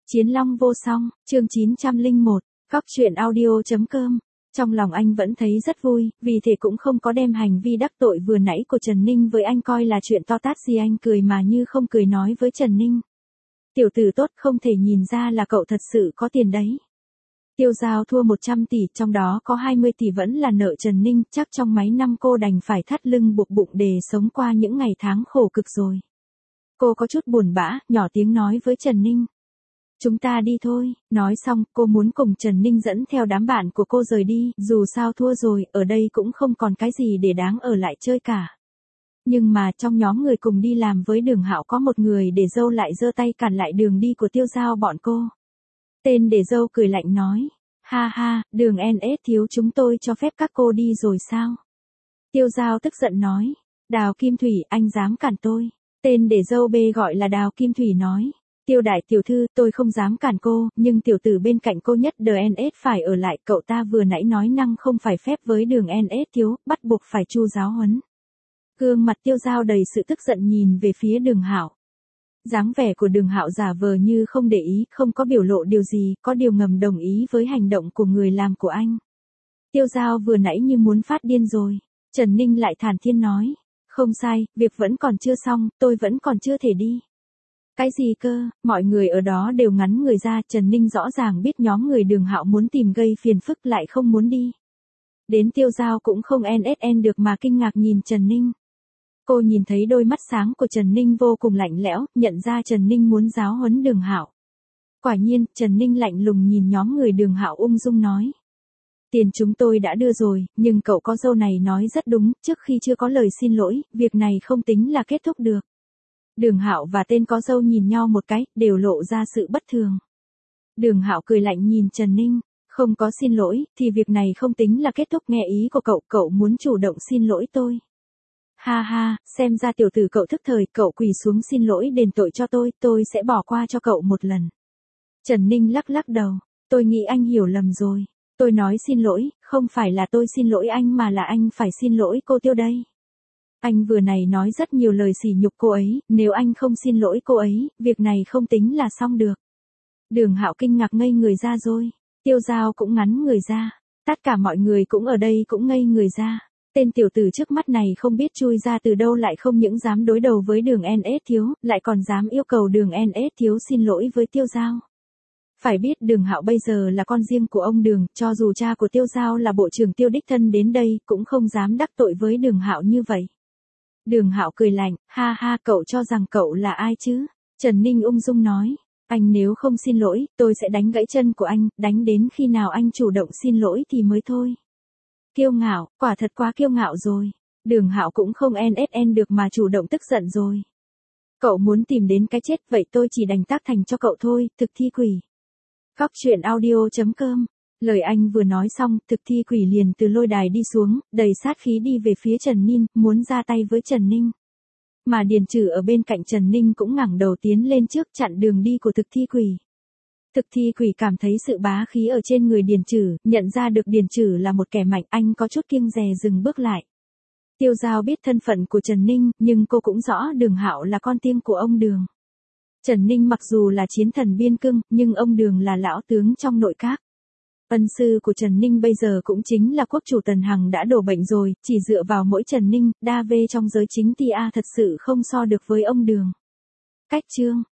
Chiến Long vô song, chương 901, Góc truyện audio.com. Trong lòng anh vẫn thấy rất vui, vì thế cũng không có đem hành vi đắc tội vừa nãy của Trần Ninh với anh coi là chuyện to tát gì. Anh cười mà như không cười nói với Trần Ninh. Tiểu tử tốt, không thể nhìn ra là cậu thật sự có tiền đấy. Tiêu Giao thua 100 tỷ, trong đó có 20 tỷ vẫn là nợ Trần Ninh, chắc trong mấy năm cô đành phải thắt lưng buộc bụng để sống qua những ngày tháng khổ cực rồi. Cô có chút buồn bã, nhỏ tiếng nói với Trần Ninh. Chúng ta đi thôi, nói xong, cô muốn cùng Trần Ninh dẫn theo đám bạn của cô rời đi, dù sao thua rồi, ở đây cũng không còn cái gì để đáng ở lại chơi cả. Nhưng mà trong nhóm người cùng đi làm với Đường Hạo có một người để dâu lại giơ tay cản lại đường đi của Tiêu Giao bọn cô. Tên để dâu cười lạnh nói, ha ha, Đường NS thiếu chúng tôi cho phép các cô đi rồi sao? Tiêu Giao tức giận nói, Đào Kim Thủy, anh dám cản tôi. Tên để dâu B gọi là Đào Kim Thủy nói, Tiêu đại tiểu thư, tôi không dám cản cô, nhưng tiểu tử bên cạnh cô nhất DNS phải ở lại, cậu ta vừa nãy nói năng không phải phép với Đường NS thiếu, bắt buộc phải chu giáo huấn. Gương mặt Tiêu Giao đầy sự tức giận nhìn về phía Đường Hạo. Dáng vẻ của Đường Hạo giả vờ như không để ý, không có biểu lộ điều gì, có điều ngầm đồng ý với hành động của người làm của anh. Tiêu Giao vừa nãy như muốn phát điên rồi. Trần Ninh lại thản nhiên nói, không sai, việc vẫn còn chưa xong, tôi vẫn còn chưa thể đi. Cái gì cơ, mọi người ở đó đều ngắn người ra, Trần Ninh rõ ràng biết nhóm người Đường Hạo muốn tìm gây phiền phức lại không muốn đi. Đến Tiêu Giao cũng không NSN được mà kinh ngạc nhìn Trần Ninh. Cô nhìn thấy đôi mắt sáng của Trần Ninh vô cùng lạnh lẽo, nhận ra Trần Ninh muốn giáo huấn Đường Hạo. Quả nhiên, Trần Ninh lạnh lùng nhìn nhóm người Đường Hạo ung dung nói. Tiền chúng tôi đã đưa rồi, nhưng cậu có dâu này nói rất đúng, trước khi chưa có lời xin lỗi, việc này không tính là kết thúc được. Đường Hạo và tên có dâu nhìn nhau một cái, đều lộ ra sự bất thường. Đường Hạo cười lạnh nhìn Trần Ninh, không có xin lỗi, thì việc này không tính là kết thúc, nghe ý của cậu, cậu muốn chủ động xin lỗi tôi. Ha ha, xem ra tiểu tử cậu thức thời, cậu quỳ xuống xin lỗi đền tội cho tôi sẽ bỏ qua cho cậu một lần. Trần Ninh lắc lắc đầu, tôi nghĩ anh hiểu lầm rồi. Tôi nói xin lỗi, không phải là tôi xin lỗi anh mà là anh phải xin lỗi cô Tiêu đây. Anh vừa này nói rất nhiều lời sỉ nhục cô ấy, nếu anh không xin lỗi cô ấy, việc này không tính là xong được. Đường Hạo kinh ngạc ngây người ra rồi, Tiêu Giao cũng ngắn người ra, tất cả mọi người cũng ở đây cũng ngây người ra. Tên tiểu tử trước mắt này không biết chui ra từ đâu lại không những dám đối đầu với Đường NS thiếu, lại còn dám yêu cầu Đường NS thiếu xin lỗi với Tiêu Giao. Phải biết Đường Hạo bây giờ là con riêng của ông Đường, cho dù cha của Tiêu Giao là bộ trưởng Tiêu đích thân đến đây, cũng không dám đắc tội với Đường Hạo như vậy. Đường Hạo cười lạnh, ha ha, cậu cho rằng cậu là ai chứ? Trần Ninh ung dung nói, anh nếu không xin lỗi, tôi sẽ đánh gãy chân của anh, đánh đến khi nào anh chủ động xin lỗi thì mới thôi. Kiêu ngạo, quả thật quá kiêu ngạo rồi. Đường Hạo cũng không NSN được mà chủ động tức giận rồi. Cậu muốn tìm đến cái chết, vậy tôi chỉ đành tác thành cho cậu thôi, thực thi quỷ. Góc truyện audio.com. Lời anh vừa nói xong, thực thi quỷ liền từ lôi đài đi xuống, đầy sát khí đi về phía Trần Ninh, muốn ra tay với Trần Ninh. Mà Điền Trử ở bên cạnh Trần Ninh cũng ngẩng đầu tiến lên trước chặn đường đi của thực thi quỷ. Thực thi quỷ cảm thấy sự bá khí ở trên người Điền Trử, nhận ra được Điền Trử là một kẻ mạnh, anh có chút kiêng dè dừng bước lại. Tiêu Giao biết thân phận của Trần Ninh, nhưng cô cũng rõ Đường Hạo là con tiên của ông Đường. Trần Ninh mặc dù là chiến thần biên cương, nhưng ông Đường là lão tướng trong nội các. Ân sư của Trần Ninh bây giờ cũng chính là quốc chủ Tần Hằng đã đổ bệnh rồi, chỉ dựa vào mỗi Trần Ninh, đa vê trong giới chính tia thật sự không so được với ông Đường. Cách chương